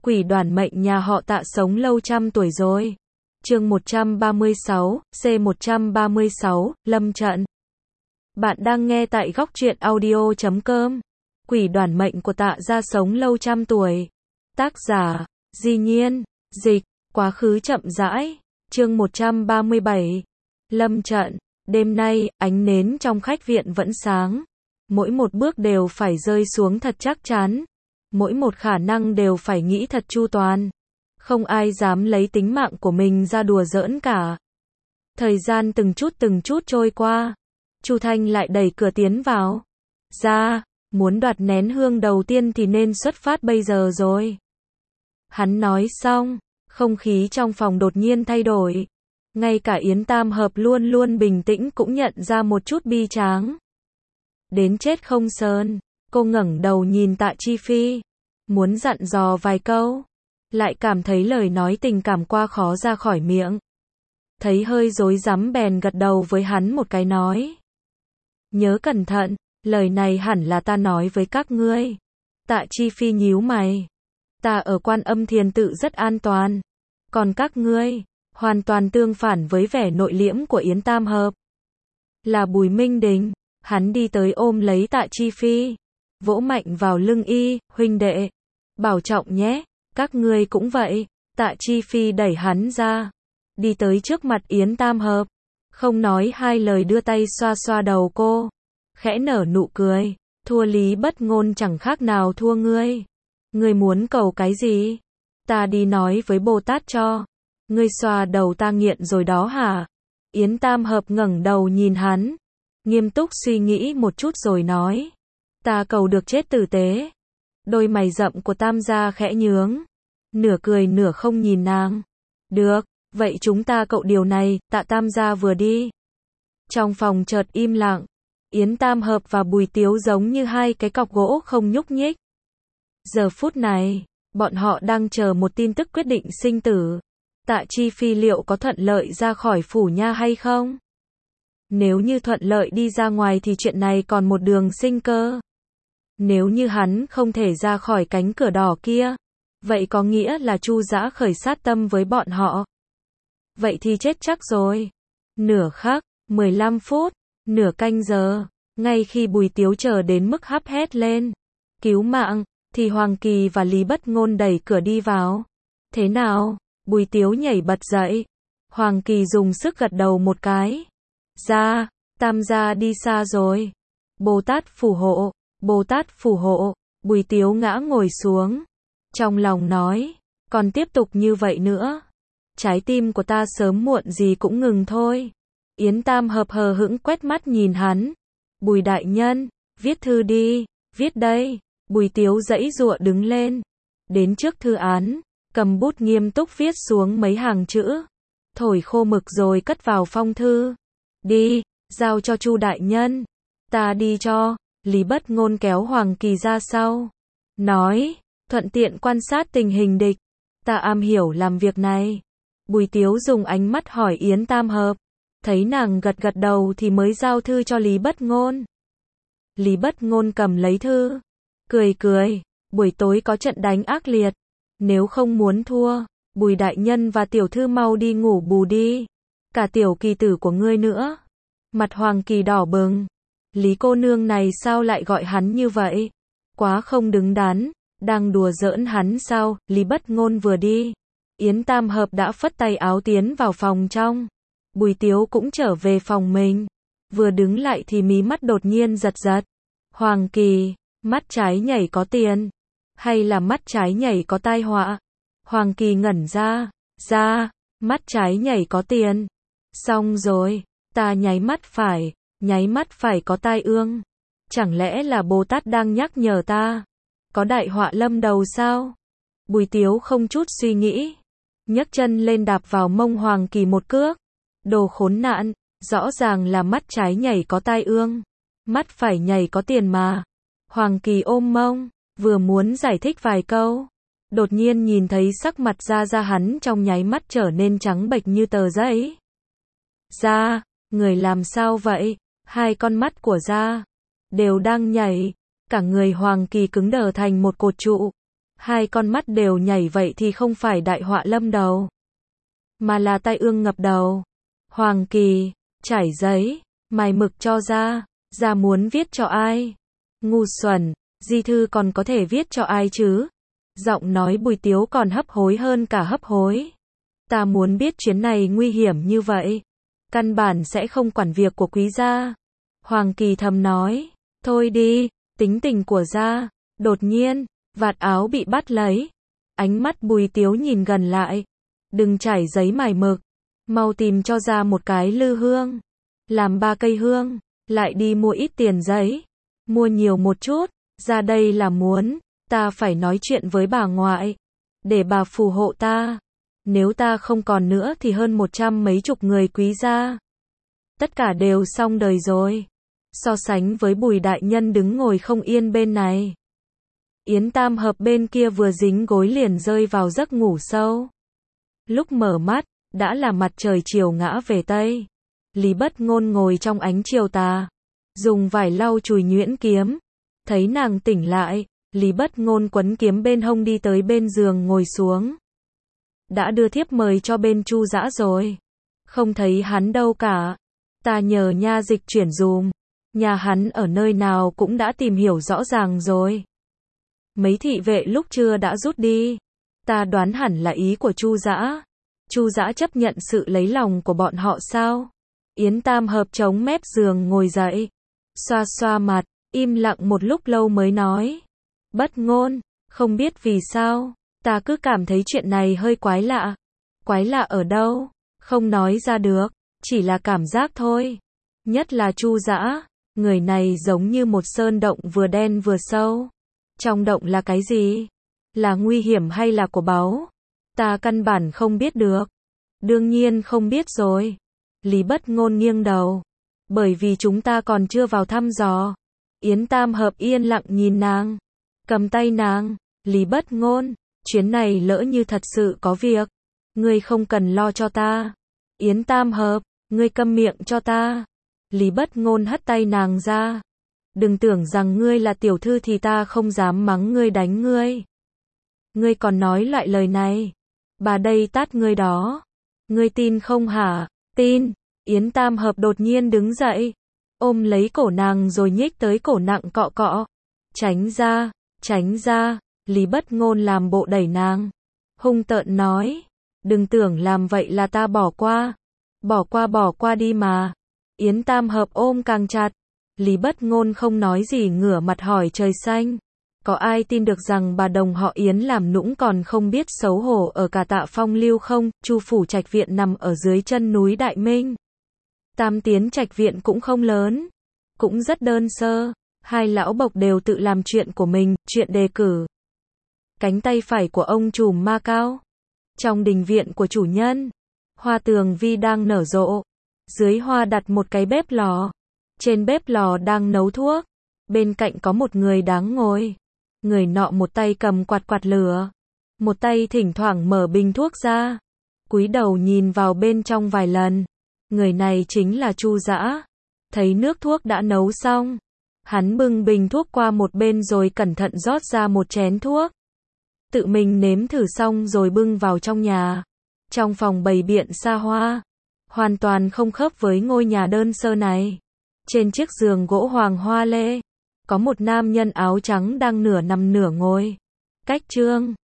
Quỷ đoản mệnh nhà họ Tạ sống lâu trăm tuổi rồi. Chương 136, C136, Lâm trận. Bạn đang nghe tại góc truyện audio.com. Quỷ đoản mệnh của Tạ gia sống lâu trăm tuổi. Tác giả, Di Nhiên, dịch, quá khứ chậm rãi. Chương 137. Lâm trận. Đêm nay, ánh nến trong khách viện vẫn sáng. Mỗi một bước đều phải rơi xuống thật chắc chắn. Mỗi một khả năng đều phải nghĩ thật chu toàn. Không ai dám lấy tính mạng của mình ra đùa giỡn cả. Thời gian từng chút trôi qua. Chu Thanh lại đẩy cửa tiến vào. Ra, muốn đoạt nén hương đầu tiên thì nên xuất phát bây giờ rồi. Hắn nói xong, không khí trong phòng đột nhiên thay đổi. Ngay cả Yến Tam Hợp luôn luôn bình tĩnh cũng nhận ra một chút bi tráng. Đến chết không sơn, cô ngẩng đầu nhìn Tạ Chi Phi, muốn dặn dò vài câu, lại cảm thấy lời nói tình cảm qua khó ra khỏi miệng. Thấy hơi rối rắm bèn gật đầu với hắn một cái nói. Nhớ cẩn thận, lời này hẳn là ta nói với các ngươi. Tạ Chi Phi nhíu mày. Ta ở Quan Âm Thiền Tự rất an toàn. Còn các ngươi, hoàn toàn tương phản với vẻ nội liễm của Yến Tam Hợp. Là Bùi Minh Đình, hắn đi tới ôm lấy Tạ Chi Phi, vỗ mạnh vào lưng y, huynh đệ, bảo trọng nhé, các ngươi cũng vậy. Tạ Chi Phi đẩy hắn ra, đi tới trước mặt Yến Tam Hợp, không nói hai lời đưa tay xoa xoa đầu cô, khẽ nở nụ cười, thua Lý Bất Ngôn chẳng khác nào thua ngươi. Ngươi muốn cầu cái gì? Ta đi nói với Bồ Tát cho. Ngươi xoa đầu ta nghiện rồi đó hả? Yến Tam Hợp ngẩng đầu nhìn hắn, nghiêm túc suy nghĩ một chút rồi nói. Ta cầu được chết tử tế. Đôi mày rậm của Tam gia khẽ nhướng, nửa cười nửa không nhìn nàng. Được, vậy chúng ta cậu điều này. Tạ Tam gia vừa đi. Trong phòng chợt im lặng. Yến Tam Hợp và Bùi Tiếu giống như hai cái cọc gỗ không nhúc nhích. Giờ phút này, bọn họ đang chờ một tin tức quyết định sinh tử. Tạ Chi Phi liệu có thuận lợi ra khỏi phủ nha hay không? Nếu như thuận lợi đi ra ngoài thì chuyện này còn một đường sinh cơ. Nếu như hắn không thể ra khỏi cánh cửa đỏ kia, vậy có nghĩa là Chu Dã khởi sát tâm với bọn họ. Vậy thì chết chắc rồi. Nửa khắc, 15 phút, nửa canh giờ, ngay khi Bùi Tiếu chờ đến mức hắp hét lên, cứu mạng, thì Hoàng Kỳ và Lý Bất Ngôn đẩy cửa đi vào. Thế nào? Bùi Tiếu nhảy bật dậy. Hoàng Kỳ dùng sức gật đầu một cái. Ra, Tam gia đi xa rồi. Bồ Tát phù hộ, Bồ Tát phù hộ. Bùi Tiếu ngã ngồi xuống, trong lòng nói, còn tiếp tục như vậy nữa, trái tim của ta sớm muộn gì cũng ngừng thôi. Yến Tam Hợp hờ hững quét mắt nhìn hắn. Bùi đại nhân, viết thư đi. Viết đây. Bùi Tiếu giãy giụa đứng lên, đến trước thư án, cầm bút nghiêm túc viết xuống mấy hàng chữ, thổi khô mực rồi cất vào phong thư. Đi, giao cho Chu đại nhân. Ta đi cho. Lý Bất Ngôn kéo Hoàng Kỳ ra sau, nói, thuận tiện quan sát tình hình địch. Ta am hiểu làm việc này. Bùi Tiếu dùng ánh mắt hỏi Yến Tam Hợp, thấy nàng gật gật đầu thì mới giao thư cho Lý Bất Ngôn. Lý Bất Ngôn cầm lấy thư, cười cười, buổi tối có trận đánh ác liệt, nếu không muốn thua, Bùi đại nhân và tiểu thư mau đi ngủ bù đi, cả tiểu kỳ tử của ngươi nữa. Mặt Hoàng Kỳ đỏ bừng, Lý cô nương này sao lại gọi hắn như vậy? Quá không đứng đắn, đang đùa giỡn hắn sao? Lý Bất Ngôn vừa đi, Yến Tam Hợp đã phất tay áo tiến vào phòng trong. Bùi Tiếu cũng trở về phòng mình, vừa đứng lại thì mí mắt đột nhiên giật giật. Hoàng Kỳ, mắt trái nhảy có tiền, hay là mắt trái nhảy có tai họa? Hoàng Kỳ ngẩn ra, mắt trái nhảy có tiền. Xong rồi, ta nháy mắt phải có tai ương. Chẳng lẽ là Bồ Tát đang nhắc nhở ta? Có đại họa lâm đầu sao? Bùi Tiếu không chút suy nghĩ, nhấc chân lên đạp vào mông Hoàng Kỳ một cước. Đồ khốn nạn, rõ ràng là mắt trái nhảy có tai ương, mắt phải nhảy có tiền mà. Hoàng Kỳ ôm mông, vừa muốn giải thích vài câu, đột nhiên nhìn thấy sắc mặt Ra hắn trong nháy mắt trở nên trắng bệch như tờ giấy. Ra, người làm sao vậy? Hai con mắt của Ra đều đang nhảy, cả người Hoàng Kỳ cứng đờ thành một cột trụ. Hai con mắt đều nhảy vậy thì không phải đại họa lâm đầu, mà là tai ương ngập đầu. Hoàng Kỳ, trải giấy, mài mực cho ra, ra muốn viết cho ai? Ngu xuẩn, di thư còn có thể viết cho ai chứ? Giọng nói Bùi Tiếu còn hấp hối hơn cả hấp hối. Ta muốn biết chuyến này nguy hiểm như vậy, căn bản sẽ không quản việc của quý gia. Hoàng Kỳ thầm nói, thôi đi, tính tình của gia. Đột nhiên, vạt áo bị bắt lấy. Ánh mắt Bùi Tiếu nhìn gần lại. Đừng trải giấy mài mực, mau tìm cho ra một cái lư hương, làm 3 cây hương, lại đi mua ít tiền giấy, mua nhiều một chút, ra đây là muốn, ta phải nói chuyện với bà ngoại, để bà phù hộ ta, nếu ta không còn nữa thì hơn 100 mấy chục người quý gia, tất cả đều xong đời rồi. So sánh với Bùi đại nhân đứng ngồi không yên bên này, Yến Tam Hợp bên kia vừa dính gối liền rơi vào giấc ngủ sâu. Lúc mở mắt, đã là mặt trời chiều ngã về Tây. Lý Bất Ngôn ngồi trong ánh chiều tà, dùng vải lau chùi nhuyễn kiếm. Thấy nàng tỉnh lại, Lý Bất Ngôn quấn kiếm bên hông đi tới bên giường ngồi xuống. Đã đưa thiếp mời cho bên Chu Dã rồi. Không thấy hắn đâu cả. Ta nhờ nha dịch chuyển dùm. Nhà hắn ở nơi nào cũng đã tìm hiểu rõ ràng rồi. Mấy thị vệ lúc trưa đã rút đi. Ta đoán hẳn là ý của Chu Dã. Chu Dã chấp nhận sự lấy lòng của bọn họ sao? Yến Tam Hợp chống mép giường ngồi dậy, xoa xoa mặt, im lặng một lúc lâu mới nói. Bất Ngôn, không biết vì sao, ta cứ cảm thấy chuyện này hơi quái lạ. Quái lạ ở đâu? Không nói ra được, chỉ là cảm giác thôi. Nhất là Chu Dã, người này giống như một sơn động vừa đen vừa sâu. Trong động là cái gì? Là nguy hiểm hay là của báu? Ta căn bản không biết được. Đương nhiên không biết rồi. Lý Bất Ngôn nghiêng đầu. Bởi vì chúng ta còn chưa vào thăm dò. Yến Tam Hợp yên lặng nhìn nàng. Cầm tay nàng. Lý Bất Ngôn, chuyến này lỡ như thật sự có việc. Ngươi không cần lo cho ta. Yến Tam Hợp, ngươi câm miệng cho ta. Lý Bất Ngôn hất tay nàng ra. Đừng tưởng rằng ngươi là tiểu thư thì ta không dám mắng ngươi đánh ngươi. Ngươi còn nói loại lời này. Bà đây tát ngươi đó. Ngươi tin không hả? Tin. Yến Tam Hợp đột nhiên đứng dậy. Ôm lấy cổ nàng rồi nhích tới cổ nặng cọ cọ. Tránh ra, tránh ra. Lý Bất Ngôn làm bộ đẩy nàng. Hung tợn nói. Đừng tưởng làm vậy là ta bỏ qua. Bỏ qua đi mà. Yến Tam Hợp ôm càng chặt. Lý Bất Ngôn không nói gì ngửa mặt hỏi trời xanh. Có ai tin được rằng bà đồng họ Yến làm nũng còn không biết xấu hổ ở cả Tạ Phong Lưu không? Chu phủ trạch viện nằm ở dưới chân núi Đại Minh. Tam tiến trạch viện cũng không lớn, cũng rất đơn sơ. Hai lão bộc đều tự làm chuyện của mình, chuyện đề cử. Cánh tay phải của ông trùm ma cao. Trong đình viện của chủ nhân, hoa tường vi đang nở rộ. Dưới hoa đặt một cái bếp lò. Trên bếp lò đang nấu thuốc. Bên cạnh có một người đáng ngồi. Người nọ một tay cầm quạt lửa, một tay thỉnh thoảng mở bình thuốc ra, cúi đầu nhìn vào bên trong vài lần. Người này chính là Chu Dã. Thấy nước thuốc đã nấu xong, hắn bưng bình thuốc qua một bên rồi cẩn thận rót ra một chén thuốc. Tự mình nếm thử xong rồi bưng vào trong nhà. Trong phòng bày biện xa hoa, hoàn toàn không khớp với ngôi nhà đơn sơ này. Trên chiếc giường gỗ hoàng hoa lê, có một nam nhân áo trắng đang nửa nằm nửa ngồi. Cách chương